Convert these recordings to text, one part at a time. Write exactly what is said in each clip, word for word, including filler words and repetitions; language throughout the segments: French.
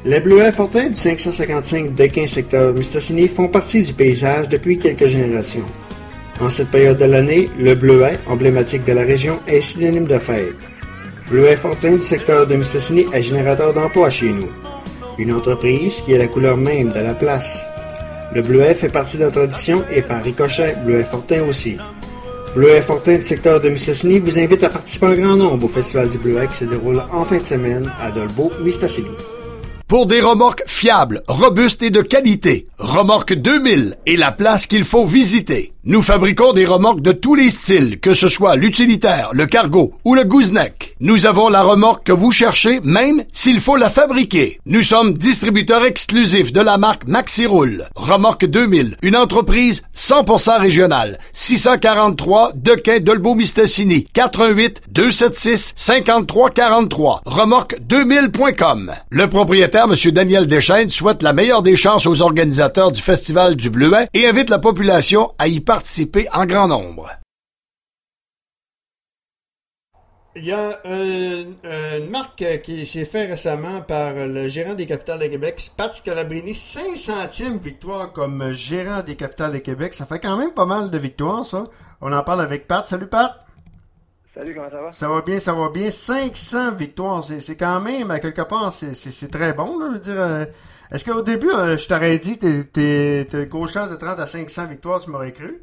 Les Bleuets Fortin du cinq cent cinquante-cinq Dequin secteur Mistassini font partie du paysage depuis quelques générations. En cette période de l'année, le bleuet, emblématique de la région, est synonyme de fête. Bleuet Fortin du secteur de Mistassini est générateur d'emplois chez nous. Une entreprise qui est la couleur même de la place. Le bleuet fait partie de la tradition et par ricochet, Bleuet Fortin aussi. Bleuet Fortin du secteur de Mistassini vous invite à participer en grand nombre au Festival du Bleuet qui se déroule en fin de semaine à Dolbeau, Mistassini. Pour des remorques fiables, robustes et de qualité, Remorque deux mille est la place qu'il faut visiter. Nous fabriquons des remorques de tous les styles, que ce soit l'utilitaire, le cargo ou le gooseneck. Nous avons la remorque que vous cherchez, même s'il faut la fabriquer. Nous sommes distributeurs exclusifs de la marque Maxiroule. Remorque deux mille, une entreprise cent pour cent régionale. six cent quarante-trois Dequin Dolbeau-Mistassini, quatre un huit, deux sept six, cinq trois quatre trois. remorque deux mille point com. Le propriétaire, M. Daniel Deschênes, souhaite la meilleure des chances aux organisateurs du Festival du Bleuet et invite la population à y participer en grand nombre. Il y a une, une marque qui s'est faite récemment par le gérant des Capitales de Québec, Pat Scalabrini, cinq centième victoire comme gérant des Capitales de Québec. Ça fait quand même pas mal de victoires, ça. On en parle avec Pat. Salut, Pat. Salut, comment ça va? Ça va bien, ça va bien. cinq cents victoires, c'est, c'est quand même, à quelque part, c'est, c'est, c'est très bon, là. Je veux dire, euh, est-ce qu'au début, euh, je t'aurais dit, t'es, t'es, t'as une grosse chance de te rendre à cinq cents victoires, tu m'aurais cru?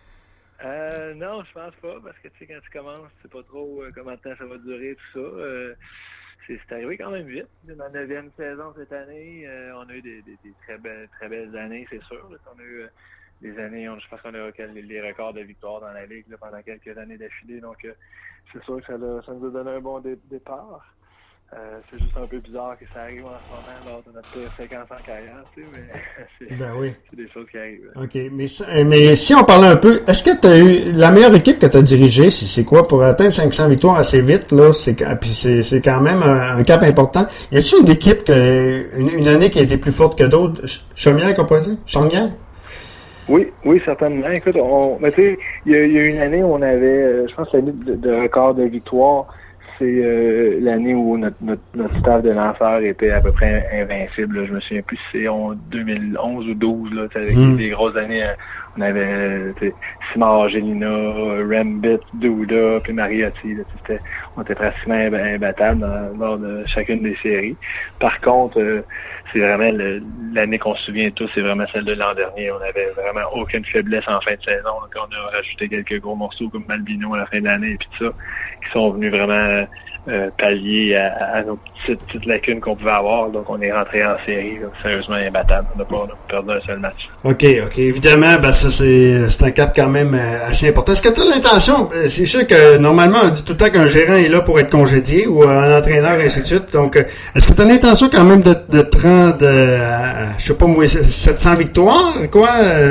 Euh, non, je pense pas, parce que, tu sais, quand tu commences, tu sais pas trop euh, combien de temps ça va durer, tout ça. Euh, c'est, c'est arrivé quand même vite. Dans la neuvième saison cette année, euh, on a eu des, des, des très, belles, très belles années, c'est sûr. Là, on a eu euh, des années, on, je pense qu'on a eu les, les records de victoires dans la Ligue là, pendant quelques années d'affilée. Donc, euh, c'est sûr que ça, l'a, ça nous a donné un bon dé- départ. Euh, c'est juste un peu bizarre que ça arrive en ce moment lors de notre pire séquence en carrière, tu sais, mais c'est, ben oui. c'est des choses qui arrivent. OK, mais, mais si on parlait un peu, est-ce que tu as eu la meilleure équipe que tu as dirigée, c'est, c'est quoi pour atteindre cinq cents victoires assez vite, là, c'est, puis c'est, c'est quand même un, un cap important. Y a-t-il une équipe, que, une, une année qui a été plus forte que d'autres? Chaumière, qu'on pourrait dire? Chaumière? Oui, oui, certainement. Écoute, on, mais tu sais, il y, y a une année où on avait, je pense, l'année de, de record de victoire. C'est euh, l'année où notre, notre, notre staff de lanceurs était à peu près invincible. Là. Je me souviens plus si c'est en deux mille onze ou douze, là, avec mm. des grosses années. On avait Simard, Angelina, Rambit, Douda, puis Mariotti. Là, c'était, on était pratiquement imbattables dans, lors de chacune des séries. Par contre, euh, c'est vraiment le, l'année qu'on se souvient tous, c'est vraiment celle de l'an dernier. On n'avait vraiment aucune faiblesse en fin de saison. Donc on a rajouté quelques gros morceaux comme Malbino à la fin de l'année et puis tout ça, qui sont venus vraiment euh, pallier à, à nos petites, petites lacunes qu'on pouvait avoir. Donc on est rentré en série, là, sérieusement imbattable. On n'a pas, on a pas perdu un seul match. OK, OK. Évidemment, ben ça c'est, c'est un cap quand même assez important. Est-ce que tu as l'intention, c'est sûr que normalement on dit tout le temps qu'un gérant est là pour être congédié ou un entraîneur et ainsi de suite. Donc est-ce que tu as l'intention quand même de, de te rendre à, je sais pas moi, sept cents victoires, quoi?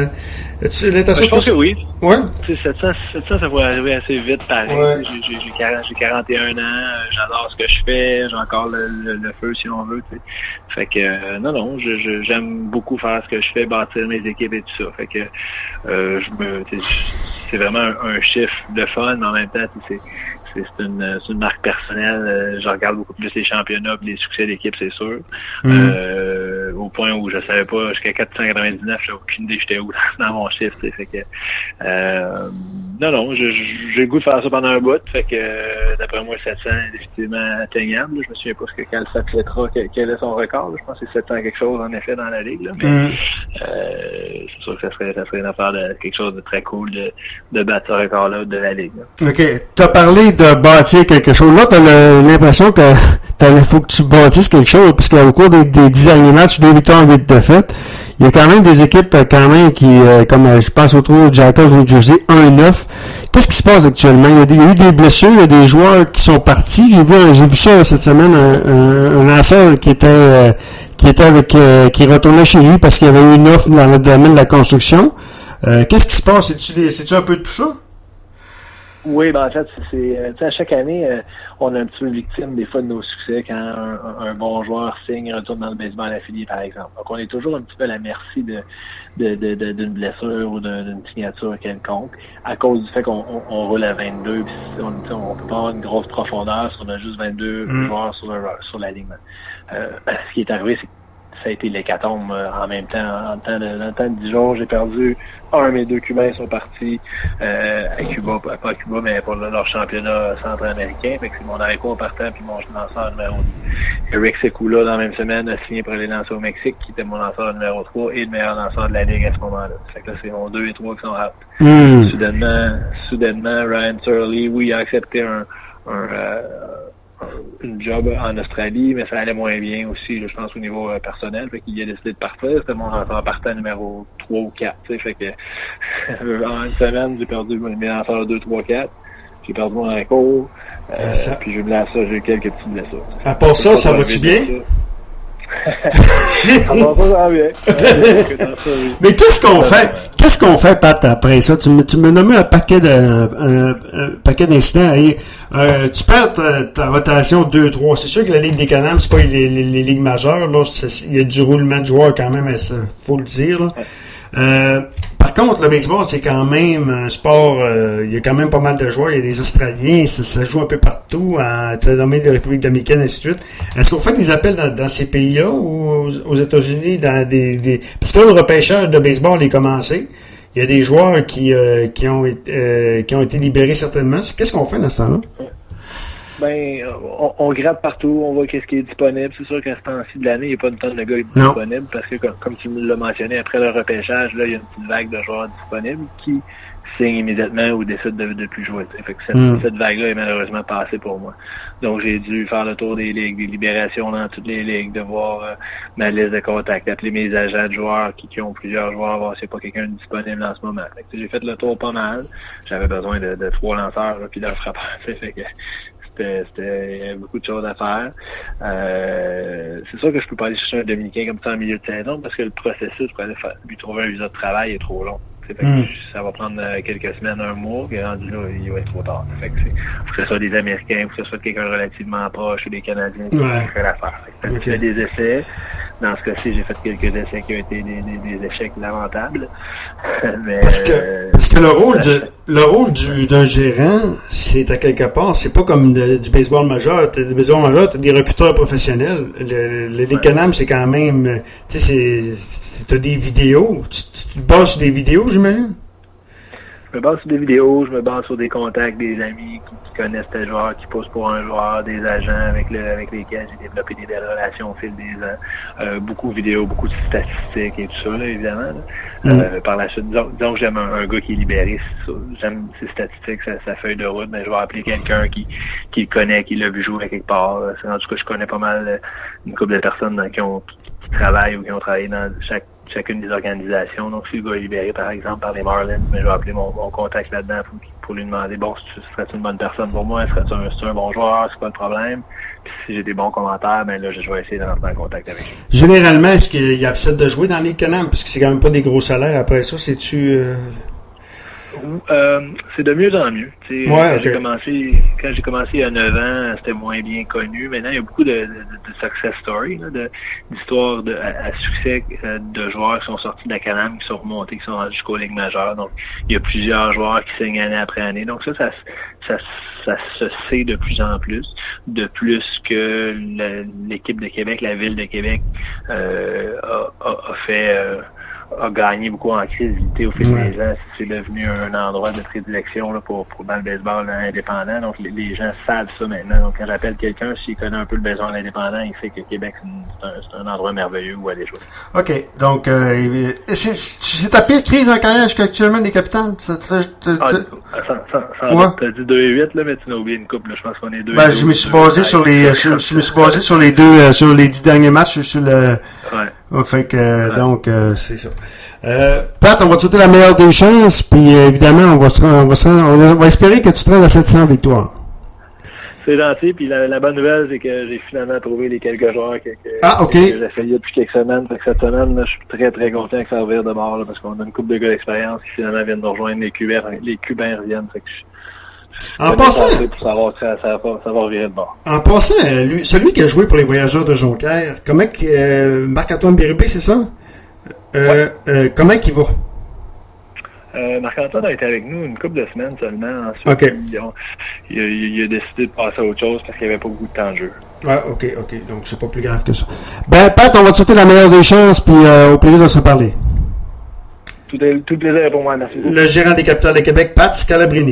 As-tu l'intention ben, je pense que oui. Ouais. Tu sais, sept cents, sept cents, ça pourrait arriver assez vite, pareil. Ouais. J'ai, j'ai, j'ai, quarante, j'ai quarante et un ans, j'adore ce que je fais, j'ai encore le, le, le feu si on veut, tu sais. Fait que, euh, non, non, je, je, j'aime beaucoup faire ce que je fais, bâtir mes équipes et tout ça. Fait que, euh, je me, c'est vraiment un, un chiffre de fun, mais en même temps, c'est, c'est, c'est, une, c'est une marque personnelle. Je regarde beaucoup plus les championnats et les succès d'équipe, c'est sûr. Mm. Euh, au point où je savais pas, jusqu'à quatre cent quatre-vingt-dix-neuf, j'avais aucune idée j'étais où dans mon chiffre, tu sais. Fait que, euh, non, non, je, je, j'ai le goût de faire ça pendant un bout. Fait que, euh, d'après moi, sept cents est définitivement atteignable. Je me souviens pas ce que Calfa Pietra, quel est son record. Je pense que c'est sept cents quelque chose, en effet, dans la Ligue, là. Mais, mm. euh, c'est sûr que ça serait, ça serait une affaire de quelque chose de très cool de, de battre ce record-là de la Ligue, là. OK. T'as parlé de bâtir quelque chose. Là, t'as le, l'impression que il faut que tu bâtisses quelque chose, puisque au cours des, des dix derniers matchs, deux victoires, huit défaites, il y a quand même des équipes quand même qui, euh, comme euh, je pense au trou Jackals New Jersey, un neuf. Qu'est-ce qui se passe actuellement? Il y, a des, il y a eu des blessures, il y a des joueurs qui sont partis. J'ai vu, j'ai vu ça cette semaine, un, un, un lanceur qui était euh, qui était avec euh, qui retournait chez lui parce qu'il y avait eu une offre dans le domaine de la construction. Euh, qu'est-ce qui se passe? C'est-tu, des, c'est-tu un peu de tout ça? Oui, ben en fait, c'est, c'est à chaque année, euh, on est un petit peu victime des fois de nos succès quand un, un bon joueur signe, retourne dans le baseball affilié, par exemple. Donc, on est toujours un petit peu à la merci de, de, de, de d'une blessure ou de, d'une signature quelconque, à cause du fait qu'on on, on roule à vingt-deux, puis on, on peut pas avoir une grosse profondeur si on a juste vingt-deux mm. joueurs sur, le, sur l'alignement. Euh, ce qui est arrivé, c'est ça a été l'hécatombe euh, en même temps. En temps de, dans le temps de dix jours, j'ai perdu un de mes deux Cubains sont partis euh, à Cuba, pas à Cuba, mais pour leur championnat centra-américain. Fait que c'est mon arrêt-court partant puis mon lanceur numéro deux. Eric Sekula, dans la même semaine, a signé pour aller lancer au Mexique, qui était mon lanceur numéro trois et le meilleur lanceur de la Ligue à ce moment-là. Fait que là, c'est mon deux et trois qui sont out. Mm. Soudainement, soudainement, Ryan Turley, oui, il a accepté un, un euh, une job en Australie, mais ça allait moins bien aussi, là, je pense, au niveau euh, personnel. Fait qu'il a décidé de partir. C'était mon lanceur partant numéro trois ou quatre. T'sais, fait que en une semaine, j'ai perdu mes lanceurs deux, trois, quatre. J'ai perdu mon encours. Euh, ça... Puis j'ai blessé ça, j'ai eu quelques petites blessures. À part ça, ça, ça va-tu bien? Mais qu'est-ce qu'on fait? Qu'est-ce qu'on fait, Pat, après ça? Tu me, tu me nommais un paquet de, un, un paquet d'incidents. Et, euh, tu perds ta, ta rotation deux trois. C'est sûr que la Ligue des Canames, c'est pas les, les, les ligues majeures, là. Il y a du roulement de joueurs quand même, faut le dire, là. Euh, par contre, le baseball, c'est quand même un sport, euh, il y a quand même pas mal de joueurs, il y a des Australiens, ça, ça joue un peu partout, en nommé de la République dominicaine, ainsi de suite. Est-ce qu'on fait des appels dans, dans ces pays-là ou aux, aux États-Unis, dans des, des... Parce que là, le repêchage de baseball est commencé. Il y a des joueurs qui, euh, qui, ont, euh, qui ont été libérés certainement. Qu'est-ce qu'on fait dans ce temps-là? Ben, on, on gratte partout, on voit qu'est-ce qui est disponible. C'est sûr qu'à ce temps-ci de l'année, il n'y a pas une tonne de gars disponibles parce que, comme, comme tu l'as mentionné, après le repêchage, là, il y a une petite vague de joueurs disponibles qui signent immédiatement ou décident de ne plus jouer. Fait que cette, mm. cette vague-là est malheureusement passée pour moi. Donc, j'ai dû faire le tour des ligues, des libérations dans toutes les ligues, de voir euh, ma liste de contacts, appeler mes agents de joueurs qui, qui ont plusieurs joueurs, voir s'il n'y a pas quelqu'un de disponible en ce moment. Fait que, j'ai fait le tour pas mal. J'avais besoin de, de trois lanceurs là, puis d'un frappeur. Fait que C'était, c'était, il y avait beaucoup de choses à faire. Euh, c'est sûr que je peux pas aller chercher un Dominicain comme ça en milieu de saison parce que le processus pour aller faire, lui trouver un visa de travail est trop long. Fait mm. que ça va prendre quelques semaines, un mois, et rendu là, il va être trop tard. Fait que c'est, faut que ce soit des Américains, faut que ce soit quelqu'un relativement proche ou des Canadiens qui ouais. fait l'affaire. Fait que okay. J'ai fait des essais. Dans ce cas-ci, j'ai fait quelques essais qui ont été des, des, des échecs lamentables. Mais, parce que, parce que le rôle de, le rôle du, d'un gérant, c'est à quelque part, c'est pas comme de, du baseball majeur. T'as du baseball majeur, t'as des recruteurs professionnels. Le, le, les Canames, c'est quand même, tu sais, c'est, c'est, t'as des vidéos. Tu, tu te bases sur des vidéos, j'imagine? Je me base sur des vidéos, je me base sur des contacts, des amis qui, qui connaissent tes joueurs, qui poussent pour un joueur, des agents avec le, avec lesquels j'ai développé des belles relations au fil des ans. Euh, beaucoup de vidéos, beaucoup de statistiques et tout ça, là, évidemment. Là. Mm. Euh, par la suite, disons, disons que j'aime un, un gars qui est libéré, j'aime ses statistiques, sa, sa feuille de route, mais je vais appeler quelqu'un qui, qui le connaît, qui l'a vu jouer quelque part. C'est en tout cas, je connais pas mal une couple de personnes dans, qui ont qui, qui travaillent ou qui ont travaillé dans chaque chacune des organisations. Donc, si le gars est libéré, par exemple, par les Marlins, mais je vais appeler mon, mon contact là-dedans pour, pour lui demander, bon, serais-tu une bonne personne pour moi? Serais-tu un, serais-tu un bon joueur? C'est quoi le problème? Puis si j'ai des bons commentaires, ben là, je vais essayer d'entrer en contact avec lui. Généralement, est-ce qu'il accepte de jouer dans les Canames? Parce que c'est quand même pas des gros salaires. Après ça, c'est-tu... Euh... Euh, c'est de mieux en mieux. Ouais, quand, okay. j'ai commencé, quand j'ai commencé il y a neuf ans, c'était moins bien connu. Maintenant, il y a beaucoup de, de, de success stories, là, de, d'histoires de, à, à succès euh, de joueurs qui sont sortis de la Canam, qui sont remontés, qui sont rendus jusqu'aux ligues majeures. Donc, il y a plusieurs joueurs qui signent année après année. Donc ça, ça, ça, ça se sait de plus en plus. De plus que le, l'équipe de Québec, la ville de Québec, euh, a, a, a fait... Euh, a gagné beaucoup en crédibilité au fil ouais. des ans. C'est devenu un endroit de prédilection là, pour, pour dans le baseball là, indépendant. Donc, les, les gens savent ça maintenant. Donc, quand j'appelle quelqu'un, s'il connaît un peu le baseball indépendant, il sait que Québec, c'est un, c'est un endroit merveilleux où aller jouer. OK. Donc, euh, c'est, c'est ta pire crise en carrière jusqu'actuellement des Capitals? Ça, ça, ça, ah, sans, sans, sans ouais. T'as dit deux et huit, là, mais tu n'as oublié une coupe. Là. Je pense qu'on est deux. Ben, je me suis basé sur les, je, je me suis basé sur les deux, euh, sur les dix derniers matchs, sur le, ouais. Oh, fait que, ouais. donc, euh, c'est ça. Euh, Pat, on va te souhaiter la meilleure des chances, puis euh, évidemment, on va, se rendre, on, va se rendre, on va espérer que tu te rendes à sept cents victoires. C'est gentil, puis la, la bonne nouvelle, c'est que j'ai finalement trouvé les quelques joueurs que, que, ah, okay. que j'ai essayé depuis quelques semaines. Fait que cette semaine, là, je suis très très content que ça revire de bord, là, parce qu'on a une couple de gars d'expérience qui finalement viennent nous rejoindre, les Cubains, les Cubains reviennent. Fait que je, En passant, pour savoir que ça, ça, va, ça va revirer de bord. En passant, lui, celui qui a joué pour les Voyageurs de Jonquière, comment que euh, Marc-Antoine Bérubé, c'est ça? Euh, ouais. euh, comment qu'il va? Euh, Marc-Antoine a été avec nous une couple de semaines seulement. Ensuite, okay. il, a, il, a, il a décidé de passer à autre chose parce qu'il n'y avait pas beaucoup de temps de jeu. Ah, ok, ok. Donc, c'est pas plus grave que ça. Ben, Pat, on va te souhaiter la meilleure des chances, puis euh, au plaisir de se reparler. Tout, est, tout le plaisir est pour moi, merci beaucoup. Le gérant des Capitales de Québec, Pat Scalabrini.